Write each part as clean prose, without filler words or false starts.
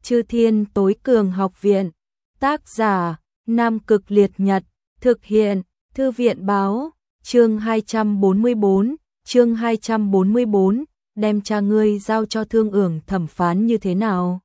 Chư Thiên Tối Cường Học Viện. Tác giả: Nam Cực Liệt Nhật. Thực hiện: Thư viện báo. Chương 244. Chương 244. Đem cha ngươi giao cho Thương Ưởng thẩm phán như thế nào?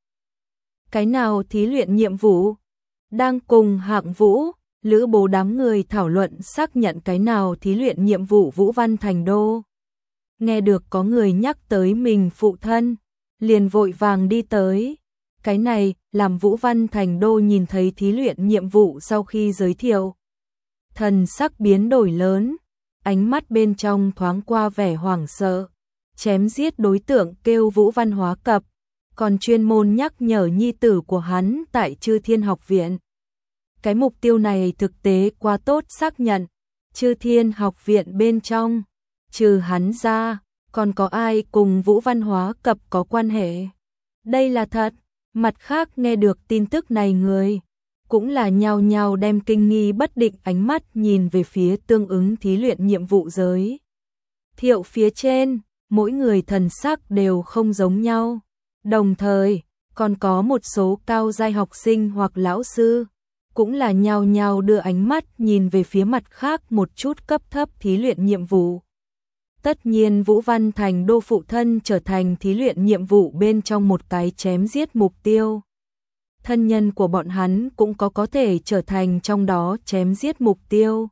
Cái nào thí luyện nhiệm vụ? Đang cùng Hạng Vũ, Lữ Bố đám người thảo luận xác nhận cái nào thí luyện nhiệm vụ Vũ Văn Thành Đô. Nghe được có người nhắc tới mình phụ thân, liền vội vàng đi tới. Cái này làm Vũ Văn Thành Đô nhìn thấy thí luyện nhiệm vụ sau khi giới thiệu. Thần sắc biến đổi lớn, ánh mắt bên trong thoáng qua vẻ hoảng sợ. Chém giết đối tượng kêu Vũ Văn Hóa Cập, còn chuyên môn nhắc nhở nhi tử của hắn tại Chư Thiên Học Viện. Cái mục tiêu này thực tế quá tốt xác nhận. Chư Thiên Học Viện bên trong, trừ hắn ra, còn có ai cùng Vũ Văn Hóa Cập có quan hệ? Đây là thật. Mặt khác nghe được tin tức này người cũng là nhao nhao đem kinh nghi bất định ánh mắt nhìn về phía tương ứng thí luyện nhiệm vụ giới thiệu phía trên, mỗi người thần sắc đều không giống nhau. Đồng thời, còn có một số cao giai học sinh hoặc lão sư cũng là nhao nhao đưa ánh mắt nhìn về phía mặt khác một chút cấp thấp thí luyện nhiệm vụ. Tất nhiên Vũ Văn Thành Đô phụ thân trở thành thí luyện nhiệm vụ bên trong một cái chém giết mục tiêu. Thân nhân của bọn hắn cũng có thể trở thành trong đó chém giết mục tiêu.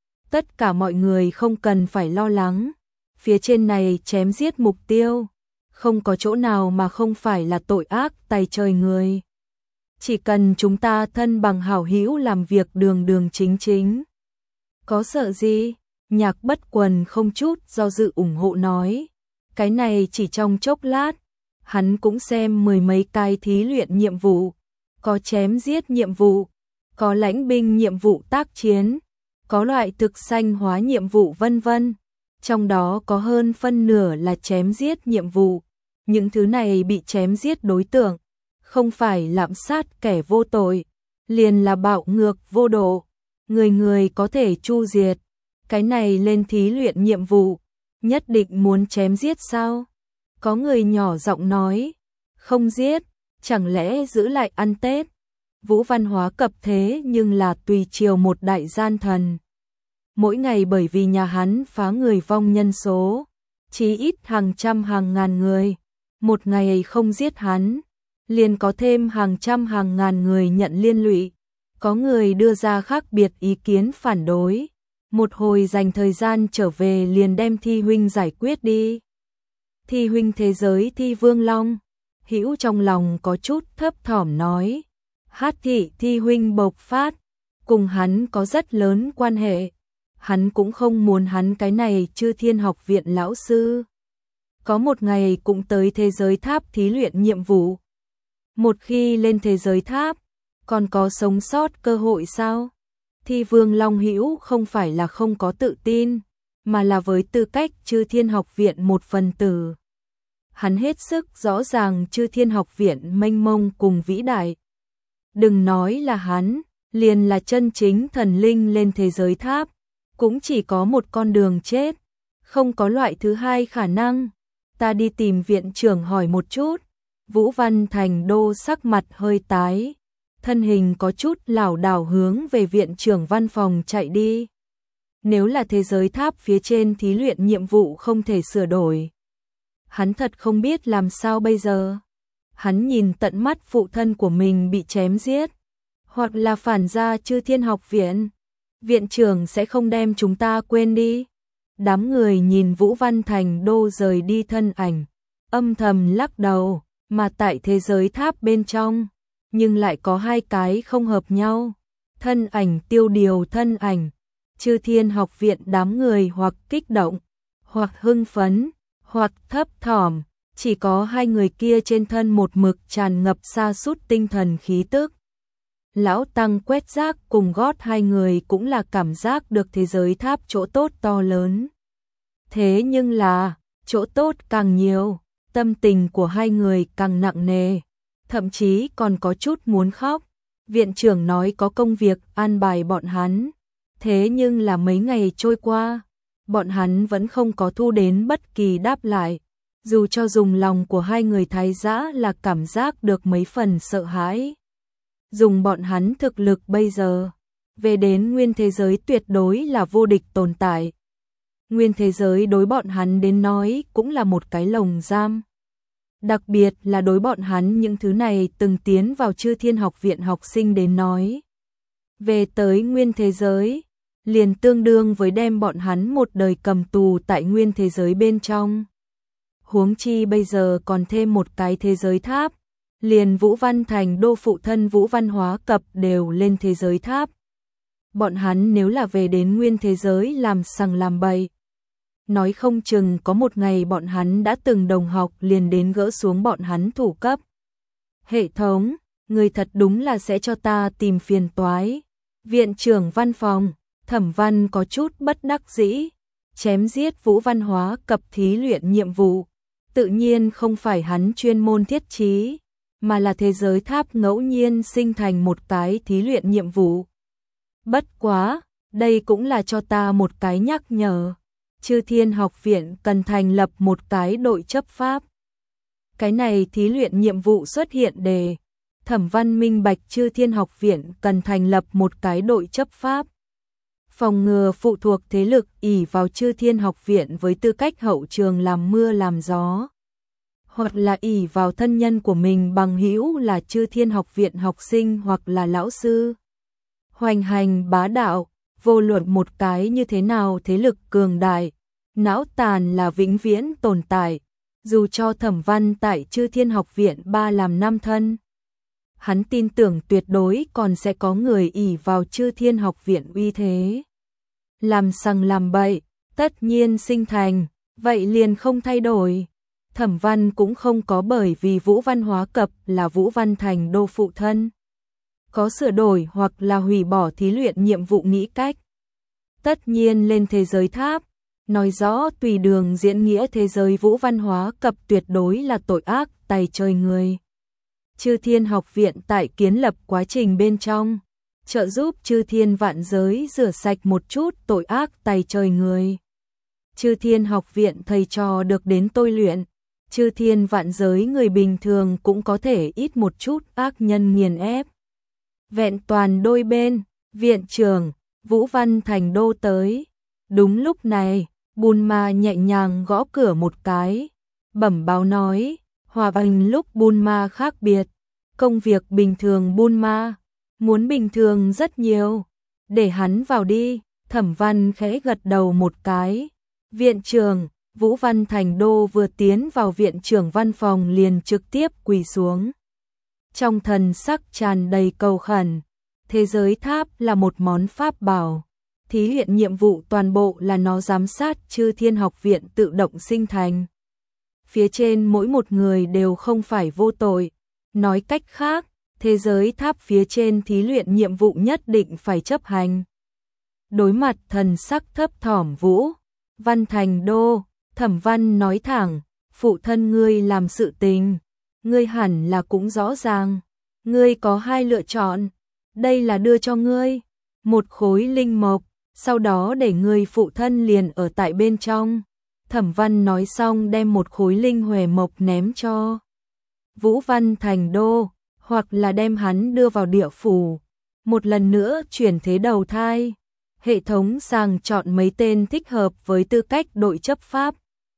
Tất cả mọi người không cần phải lo lắng. Phía trên này chém giết mục tiêu, không có chỗ nào mà không phải là tội ác tày trời người. Chỉ cần chúng ta thân bằng hảo hữu làm việc đường đường chính chính. Có sợ gì? Nhạc Bất Quần không chút do dự ủng hộ nói. Cái này chỉ trong chốc lát, hắn cũng xem mười mấy cái thí luyện nhiệm vụ. Có chém giết nhiệm vụ, có lãnh binh nhiệm vụ tác chiến, có loại thực sanh hóa nhiệm vụ vân vân. Trong đó có hơn phân nửa là chém giết nhiệm vụ. Những thứ này bị chém giết đối tượng, không phải lạm sát kẻ vô tội, liền là bạo ngược vô độ. Người người có thể chu diệt. Cái này lên thí luyện nhiệm vụ, nhất định muốn chém giết sao? Có người nhỏ giọng nói, không giết, chẳng lẽ giữ lại ăn Tết? Vũ Văn Hóa Cập thế nhưng là tùy triều một đại gian thần. Mỗi ngày bởi vì nhà hắn phá người vong nhân số, chí ít hàng trăm hàng ngàn người. Một ngày không giết hắn, liền có thêm hàng trăm hàng ngàn người nhận liên lụy. Có người đưa ra khác biệt ý kiến phản đối. Một hồi dành thời gian trở về liền đem Thi huynh giải quyết đi. Thi huynh thế giới Thi Vương Long, hữu trong lòng có chút thấp thỏm nói. Hát thị Thi huynh bộc phát, cùng hắn có rất lớn quan hệ. Hắn cũng không muốn hắn cái này Chư Thiên Học Viện lão sư có một ngày cũng tới thế giới tháp thí luyện nhiệm vụ. Một khi lên thế giới tháp, còn có sống sót cơ hội sao? Thi Vương Long hữu không phải là không có tự tin, mà là với tư cách Chư Thiên Học Viện một phần tử. Hắn hết sức rõ ràng Chư Thiên Học Viện mênh mông cùng vĩ đại. Đừng nói là hắn, liền là chân chính thần linh lên thế giới tháp, cũng chỉ có một con đường chết, không có loại thứ hai khả năng. Ta đi tìm viện trưởng hỏi một chút. Vũ Văn Thành Đô sắc mặt hơi tái, thân hình có chút lảo đảo hướng về viện trưởng văn phòng chạy đi. Nếu là thế giới tháp phía trên thí luyện nhiệm vụ không thể sửa đổi, hắn thật không biết làm sao bây giờ. Hắn nhìn tận mắt phụ thân của mình bị chém giết, hoặc là phản ra Chư Thiên Học Viện. Viện trưởng sẽ không đem chúng ta quên đi. Đám người nhìn Vũ Văn Thành Đô rời đi thân ảnh, âm thầm lắc đầu, mà tại thế giới tháp bên trong, nhưng lại có hai cái không hợp nhau. Thân ảnh tiêu điều thân ảnh, Chư Thiên Học Viện đám người hoặc kích động, hoặc hưng phấn, hoặc thấp thỏm, chỉ có hai người kia trên thân một mực tràn ngập sa sút tinh thần khí tức. Lão Tăng quét rác cùng gót hai người cũng là cảm giác được thế giới tháp chỗ tốt to lớn. Thế nhưng là, chỗ tốt càng nhiều, tâm tình của hai người càng nặng nề, thậm chí còn có chút muốn khóc. Viện trưởng nói có công việc an bài bọn hắn, thế nhưng là mấy ngày trôi qua, bọn hắn vẫn không có thu đến bất kỳ đáp lại. Dù cho dùng lòng của hai người Thái Giã là cảm giác được mấy phần sợ hãi. Dùng bọn hắn thực lực bây giờ, về đến nguyên thế giới tuyệt đối là vô địch tồn tại. Nguyên thế giới đối bọn hắn đến nói cũng là một cái lồng giam. Đặc biệt là đối bọn hắn những thứ này từng tiến vào Chư Thiên Học Viện học sinh đến nói. Về tới nguyên thế giới, liền tương đương với đem bọn hắn một đời cầm tù tại nguyên thế giới bên trong. Huống chi bây giờ còn thêm một cái thế giới tháp, liền Vũ Văn Thành Đô phụ thân Vũ Văn Hóa Cập đều lên thế giới tháp. Bọn hắn nếu là về đến nguyên thế giới làm sằng làm bậy, nói không chừng có một ngày bọn hắn đã từng đồng học liền đến gỡ xuống bọn hắn thủ cấp. Hệ thống, người thật đúng là sẽ cho ta tìm phiền toái. Viện trưởng văn phòng, Thẩm Văn có chút bất đắc dĩ, chém giết Vũ Văn Hóa Cập thí luyện nhiệm vụ. Tự nhiên không phải hắn chuyên môn thiết trí, mà là thế giới tháp ngẫu nhiên sinh thành một cái thí luyện nhiệm vụ. Bất quá, đây cũng là cho ta một cái nhắc nhở. Chư Thiên Học Viện cần thành lập một cái đội chấp pháp. Cái này thí luyện nhiệm vụ xuất hiện đề. Thẩm Văn minh bạch Chư Thiên Học Viện cần thành lập một cái đội chấp pháp. Phòng ngừa phụ thuộc thế lực ỷ vào Chư Thiên Học Viện với tư cách hậu trường làm mưa làm gió. Hoặc là ỷ vào thân nhân của mình bằng hữu là Chư Thiên Học Viện học sinh hoặc là lão sư. Hoành hành bá đạo, vô luận một cái như thế nào thế lực cường đại, não tàn là vĩnh viễn tồn tại, dù cho Thẩm Văn tại Chư Thiên Học Viện 3 làm 5 thân. Hắn tin tưởng tuyệt đối còn sẽ có người ỷ vào Chư Thiên Học Viện uy thế. Làm sằng làm bậy, tất nhiên sinh thành, vậy liền không thay đổi. Thẩm Văn cũng không có bởi vì Vũ Văn Hóa Cập là Vũ Văn Thành Đô phụ thân. Có sửa đổi hoặc là hủy bỏ thí luyện nhiệm vụ nghĩ cách. Tất nhiên lên thế giới tháp, nói rõ tùy đường diễn nghĩa thế giới Vũ Văn Hóa Cập tuyệt đối là tội ác tày trời người. Chư Thiên Học Viện tại kiến lập quá trình bên trong, trợ giúp Chư Thiên vạn giới rửa sạch một chút tội ác tày trời người. Chư Thiên Học Viện thầy trò được đến tôi luyện, Chư Thiên vạn giới người bình thường cũng có thể ít một chút ác nhân nghiền ép. Vẹn toàn đôi bên, viện trưởng, Vũ Văn Thành Đô tới. Đúng lúc này, Bulma nhẹ nhàng gõ cửa một cái, bẩm báo nói, hòa bình lúc Bulma khác biệt, công việc bình thường Bulma, muốn bình thường rất nhiều, để hắn vào đi. Thẩm Văn khẽ gật đầu một cái. Viện trưởng, Vũ Văn Thành Đô vừa tiến vào viện trưởng văn phòng liền trực tiếp quỳ xuống. Trong thần sắc tràn đầy cầu khẩn, thế giới tháp là một món pháp bảo. Thí luyện nhiệm vụ toàn bộ là nó giám sát Chư Thiên Học Viện tự động sinh thành. Phía trên mỗi một người đều không phải vô tội. Nói cách khác, thế giới tháp phía trên thí luyện nhiệm vụ nhất định phải chấp hành. Đối mặt thần sắc thấp thỏm Vũ Văn Thành Đô, Thẩm Văn nói thẳng, phụ thân ngươi làm sự tình, ngươi hẳn là cũng rõ ràng. Ngươi có hai lựa chọn, đây là đưa cho ngươi một khối linh mộc, sau đó để ngươi phụ thân liền ở tại bên trong. Thẩm Văn nói xong đem một khối linh huề mộc ném cho Vũ Văn Thành Đô, hoặc là đem hắn đưa vào địa phủ, một lần nữa chuyển thế đầu thai. Hệ thống sàng chọn mấy tên thích hợp với tư cách đội chấp pháp.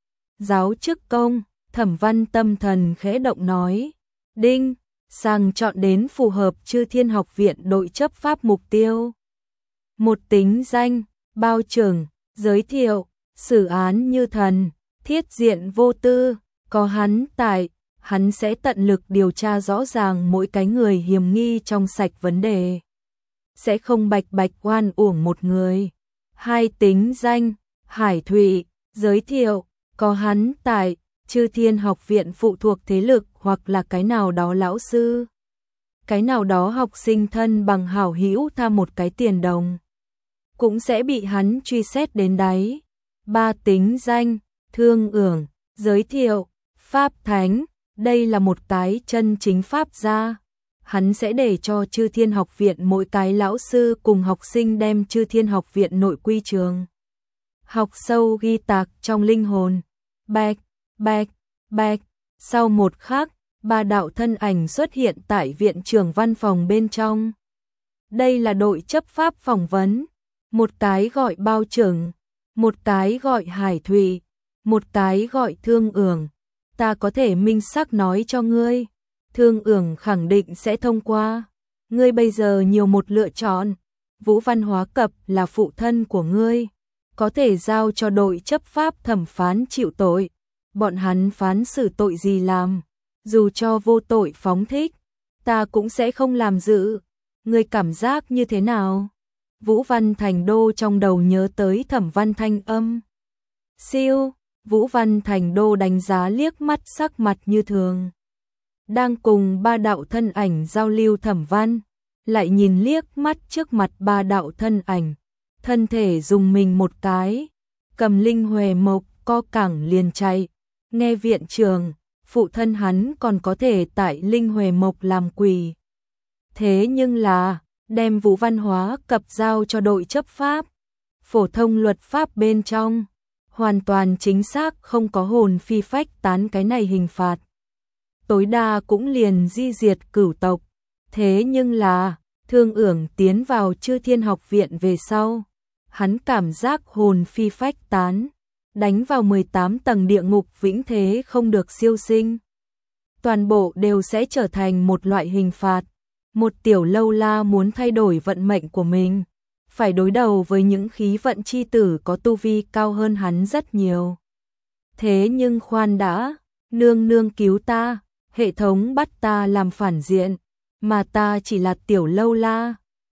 Giáo chức công, Thẩm Văn tâm thần khẽ động nói, đinh, sàng chọn đến phù hợp Chư Thiên Học Viện đội chấp pháp mục tiêu. Một tính danh, bao trưởng, giới thiệu, xử án như thần, thiết diện vô tư, có hắn tại, hắn sẽ tận lực điều tra rõ ràng mỗi cái người hiểm nghi trong sạch vấn đề. Sẽ không bạch bạch oan uổng một người. Hai tính danh, Hải Thụy, giới thiệu, có hắn tại, Chư Thiên Học Viện phụ thuộc thế lực hoặc là cái nào đó lão sư. Cái nào đó học sinh thân bằng hảo hữu tha một cái tiền đồng, cũng sẽ bị hắn truy xét đến đáy. Ba tính danh, Thương Ưởng, giới thiệu, Pháp Thánh, đây là một cái chân chính Pháp gia. Hắn sẽ để cho Chư Thiên Học Viện mỗi cái lão sư cùng học sinh đem Chư Thiên Học Viện nội quy trường học sâu ghi tạc trong linh hồn. Bạch, Bạch, sau một khắc, ba đạo thân ảnh xuất hiện tại viện trưởng văn phòng bên trong. Đây là đội chấp pháp phỏng vấn, một cái gọi Bao Trưởng, một cái gọi Hải Thụy, một cái gọi Thương Ưởng. Ta có thể minh xác nói cho ngươi, Thương Ưởng khẳng định sẽ thông qua. Ngươi bây giờ nhiều một lựa chọn, Vũ Văn Hóa Cập là phụ thân của ngươi, có thể giao cho đội chấp pháp thẩm phán chịu tội. Bọn hắn phán xử tội gì làm, dù cho vô tội phóng thích, ta cũng sẽ không làm giữ. Ngươi cảm giác như thế nào? Vũ Văn Thành Đô trong đầu nhớ tới Thẩm Văn thanh âm. Siêu, Vũ Văn Thành Đô đánh giá liếc mắt sắc mặt như thường. Đang cùng ba đạo thân ảnh giao lưu Thẩm Văn, lại nhìn liếc mắt trước mặt ba đạo thân ảnh, thân thể dùng mình một cái, cầm Linh Huệ Mộc co cẳng liền chạy. Nghe viện trưởng, phụ thân hắn còn có thể tại Linh Huệ Mộc làm quỳ. Thế nhưng là, đem Vũ Văn Hóa Cập giao cho đội chấp pháp, phổ thông luật pháp bên trong, hoàn toàn chính xác không có hồn phi phách tán cái này hình phạt. Tối đa cũng liền di diệt cửu tộc. Thế nhưng là, Thương Ưởng tiến vào Chư Thiên Học Viện về sau, hắn cảm giác hồn phi phách tán, đánh vào 18 tầng địa ngục vĩnh thế không được siêu sinh. Toàn bộ đều sẽ trở thành một loại hình phạt. Một tiểu lâu la muốn thay đổi vận mệnh của mình, phải đối đầu với những khí vận chi tử có tu vi cao hơn hắn rất nhiều. Thế nhưng khoan đã, nương nương cứu ta, hệ thống bắt ta làm phản diện, mà ta chỉ là tiểu lâu la,